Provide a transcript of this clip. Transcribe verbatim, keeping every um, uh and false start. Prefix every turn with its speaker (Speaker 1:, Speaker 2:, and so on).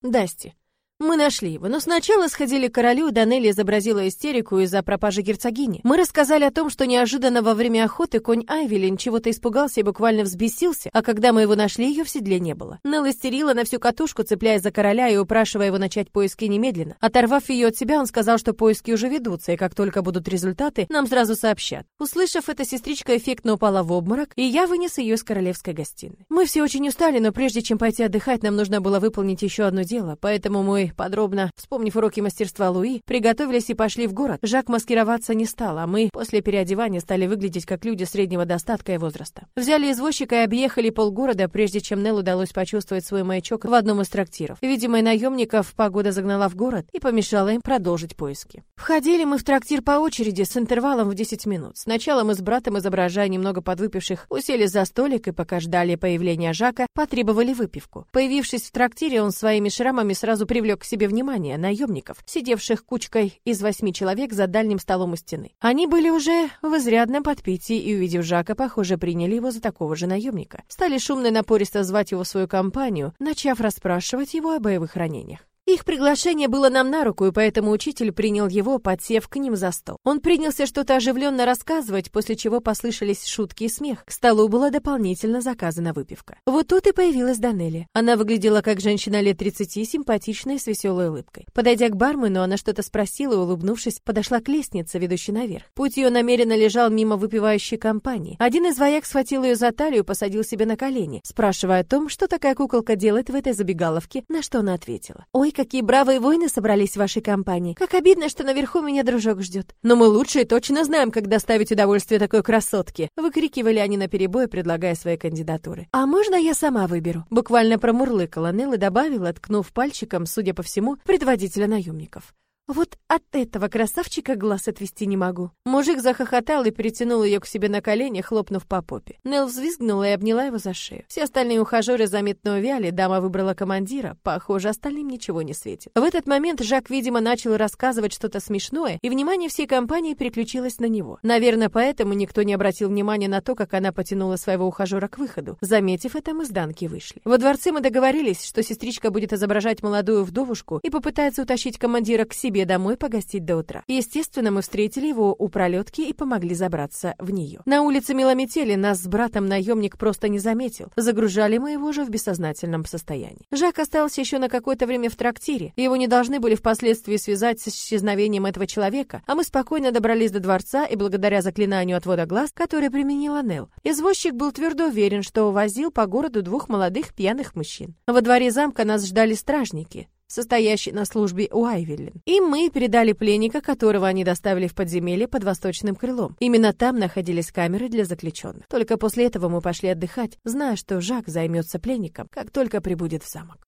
Speaker 1: Дасти. Мы нашли его, но сначала сходили к королю, и Данелли изобразила истерику из-за пропажи герцогини. Мы рассказали о том, что неожиданно во время охоты конь Айвелин чего-то испугался и буквально взбесился, а когда мы его нашли, ее в седле не было. Нелл истерила на всю катушку, цепляясь за короля и упрашивая его начать поиски немедленно. Оторвав ее от себя, он сказал, что поиски уже ведутся, и как только будут результаты, нам сразу сообщат. Услышав это, сестричка эффектно упала в обморок, и я вынес ее из королевской гостиной. Мы все очень устали, но прежде чем пойти отдыхать, нам нужно было выполнить еще одно дело, поэтому мы подробно, вспомнив уроки мастерства Луи, приготовились и пошли в город. Жак маскироваться не стал, а мы после переодевания стали выглядеть как люди среднего достатка и возраста. Взяли извозчика и объехали полгорода, прежде чем Нелл удалось почувствовать свой маячок в одном из трактиров. Видимо, наемников погода загнала в город и помешала им продолжить поиски. Входили мы в трактир по очереди с интервалом в десять минут. Сначала мы с братом, изображая немного подвыпивших, усели за столик и, пока ждали появления Жака, потребовали выпивку. Появившись в трактире, он своими шрамами сразу привлек к себе внимание наемников, сидевших кучкой из восьми человек за дальним столом у стены. Они были уже в изрядном подпитии и, увидев Жака, похоже, приняли его за такого же наемника. Стали шумно и напористо звать его в свою компанию, начав расспрашивать его о боевых ранениях. Их приглашение было нам на руку, и поэтому учитель принял его, подсев к ним за стол. Он принялся что-то оживленно рассказывать, после чего послышались шутки и смех. К столу была дополнительно заказана выпивка. Вот тут и появилась Данелли. Она выглядела как женщина лет тридцати, симпатичная, с веселой улыбкой. Подойдя к бармену, она что-то спросила и, улыбнувшись, подошла к лестнице, ведущей наверх. Путь ее намеренно лежал мимо выпивающей компании. Один из вояк схватил ее за талию и посадил себе на колени, спрашивая о том, что такая куколка делает в этой забегаловке, на что она ответила: «Ой, какие бравые воины собрались в вашей компании. Как обидно, что наверху меня дружок ждет. Но мы лучше и точно знаем, как доставить удовольствие такой красотке», выкрикивали они наперебой, предлагая свои кандидатуры. «А можно я сама выберу?» Буквально промурлыкала Нелл и добавила, ткнув пальчиком, судя по всему, предводителя наемников: «Вот от этого красавчика глаз отвести не могу». Мужик захохотал и притянул ее к себе на колени, хлопнув по попе. Нелл взвизгнула и обняла его за шею. Все остальные ухажеры заметно увяли, дама выбрала командира. Похоже, остальным ничего не светит. В этот момент Жак, видимо, начал рассказывать что-то смешное, и внимание всей компании переключилось на него. Наверное, поэтому никто не обратил внимания на то, как она потянула своего ухажера к выходу. Заметив это, мы с Данки вышли. Во дворце мы договорились, что сестричка будет изображать молодую вдовушку и попытается утащить командира к себе домой погостить до утра. Естественно, мы встретили его у пролетки и помогли забраться в нее. На улице мело метели, нас с братом наемник просто не заметил. Загружали мы его уже в бессознательном состоянии. Жак остался еще на какое-то время в трактире. Его не должны были впоследствии связать с исчезновением этого человека, а мы спокойно добрались до дворца и благодаря заклинанию отвода глаз, которое применила Нелл, извозчик был твердо уверен, что увозил по городу двух молодых пьяных мужчин. Во дворе замка нас ждали стражники, состоящий на службе у Айвелин. И мы передали пленника, которого они доставили в подземелье под восточным крылом. Именно там находились камеры для заключенных. Только после этого мы пошли отдыхать, зная, что Жак займется пленником, как только прибудет в замок.